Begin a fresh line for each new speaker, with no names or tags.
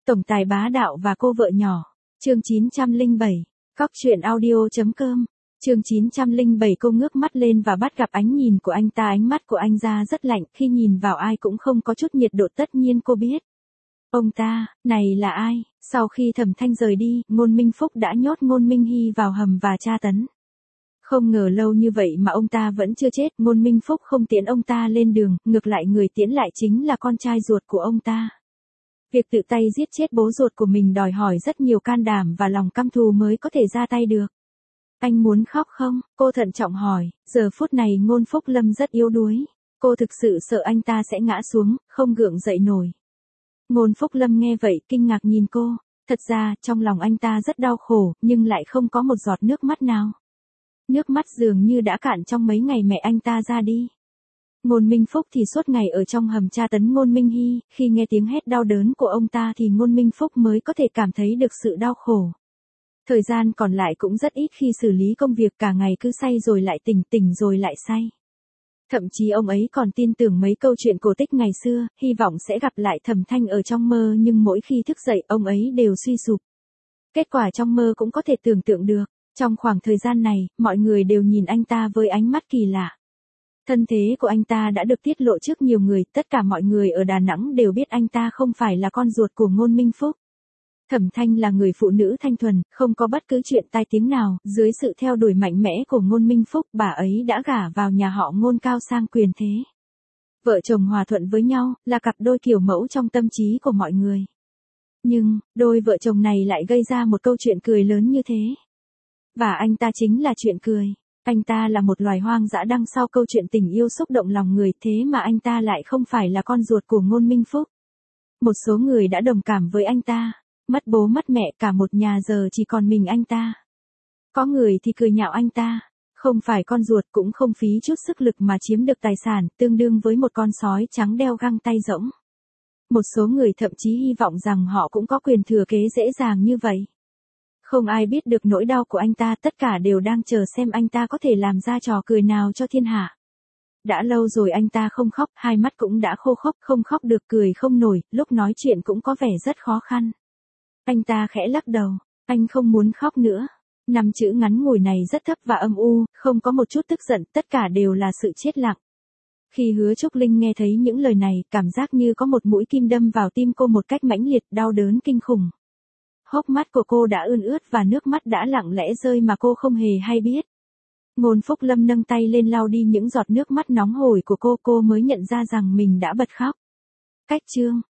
Tổng tài bá đạo và cô vợ nhỏ. Chương 907. Cóc truyện audio.com. Chương 907. Cô ngước mắt lên và bắt gặp ánh nhìn của anh ta. Ánh mắt của anh ra rất lạnh, khi nhìn vào ai cũng không có chút nhiệt độ. Tất nhiên cô biết. Ông ta, này là ai? Sau khi Thẩm Thanh rời đi, Ngôn Minh Phúc đã nhốt Ngôn Minh Hy vào hầm và tra tấn. Không ngờ lâu như vậy mà ông ta vẫn chưa chết. Ngôn Minh Phúc không tiễn ông ta lên đường, ngược lại người tiễn lại chính là con trai ruột của ông ta. Việc tự tay giết chết bố ruột của mình đòi hỏi rất nhiều can đảm và lòng căm thù mới có thể ra tay được. Anh muốn khóc không? Cô thận trọng hỏi. Giờ phút này Ngôn Phúc Lâm rất yếu đuối. Cô thực sự sợ anh ta sẽ ngã xuống, không gượng dậy nổi. Ngôn Phúc Lâm nghe vậy kinh ngạc nhìn cô. Thật ra trong lòng anh ta rất đau khổ, nhưng lại không có một giọt nước mắt nào. Nước mắt dường như đã cạn trong mấy ngày mẹ anh ta ra đi. Ngôn Minh Phúc thì suốt ngày ở trong hầm tra tấn Ngôn Minh Hy, khi nghe tiếng hét đau đớn của ông ta thì Ngôn Minh Phúc mới có thể cảm thấy được sự đau khổ. Thời gian còn lại cũng rất ít khi xử lý công việc, cả ngày cứ say rồi lại tỉnh, tỉnh rồi lại say. Thậm chí ông ấy còn tin tưởng mấy câu chuyện cổ tích ngày xưa, hy vọng sẽ gặp lại Thẩm Thanh ở trong mơ, nhưng mỗi khi thức dậy ông ấy đều suy sụp. Kết quả trong mơ cũng có thể tưởng tượng được. Trong khoảng thời gian này, mọi người đều nhìn anh ta với ánh mắt kỳ lạ. Thân thế của anh ta đã được tiết lộ trước nhiều người, tất cả mọi người ở Đà Nẵng đều biết anh ta không phải là con ruột của Ngôn Minh Phúc. Thẩm Thanh là người phụ nữ thanh thuần, không có bất cứ chuyện tai tiếng nào, dưới sự theo đuổi mạnh mẽ của Ngôn Minh Phúc, bà ấy đã gả vào nhà họ Ngôn cao sang quyền thế. Vợ chồng hòa thuận với nhau, là cặp đôi kiểu mẫu trong tâm trí của mọi người. Nhưng, đôi vợ chồng này lại gây ra một câu chuyện cười lớn như thế. Và anh ta chính là chuyện cười. Anh ta là một loài hoang dã đằng sau câu chuyện tình yêu xúc động lòng người, thế mà anh ta lại không phải là con ruột của Ngôn Minh Phúc. Một số người đã đồng cảm với anh ta. Mất bố mất mẹ, cả một nhà giờ chỉ còn mình anh ta. Có người thì cười nhạo anh ta. Không phải con ruột cũng không phí chút sức lực mà chiếm được tài sản, tương đương với một con sói trắng đeo găng tay rỗng. Một số người thậm chí hy vọng rằng họ cũng có quyền thừa kế dễ dàng như vậy. Không ai biết được nỗi đau của anh ta, tất cả đều đang chờ xem anh ta có thể làm ra trò cười nào cho thiên hạ. Đã lâu rồi anh ta không khóc, hai mắt cũng đã khô khốc, không khóc được, cười không nổi, lúc nói chuyện cũng có vẻ rất khó khăn. Anh ta khẽ lắc đầu, anh không muốn khóc nữa. 5 chữ ngắn ngủi này rất thấp và âm u, không có một chút tức giận, tất cả đều là sự chết lặng. Khi Hứa Trúc Linh nghe thấy những lời này, cảm giác như có một mũi kim đâm vào tim cô một cách mãnh liệt, đau đớn kinh khủng. Hốc mắt của cô đã ươn ướt và nước mắt đã lặng lẽ rơi mà cô không hề hay biết. Ngôn Phúc Lâm nâng tay lên lau đi những giọt nước mắt nóng hổi của cô mới nhận ra rằng mình đã bật khóc. Cách chương.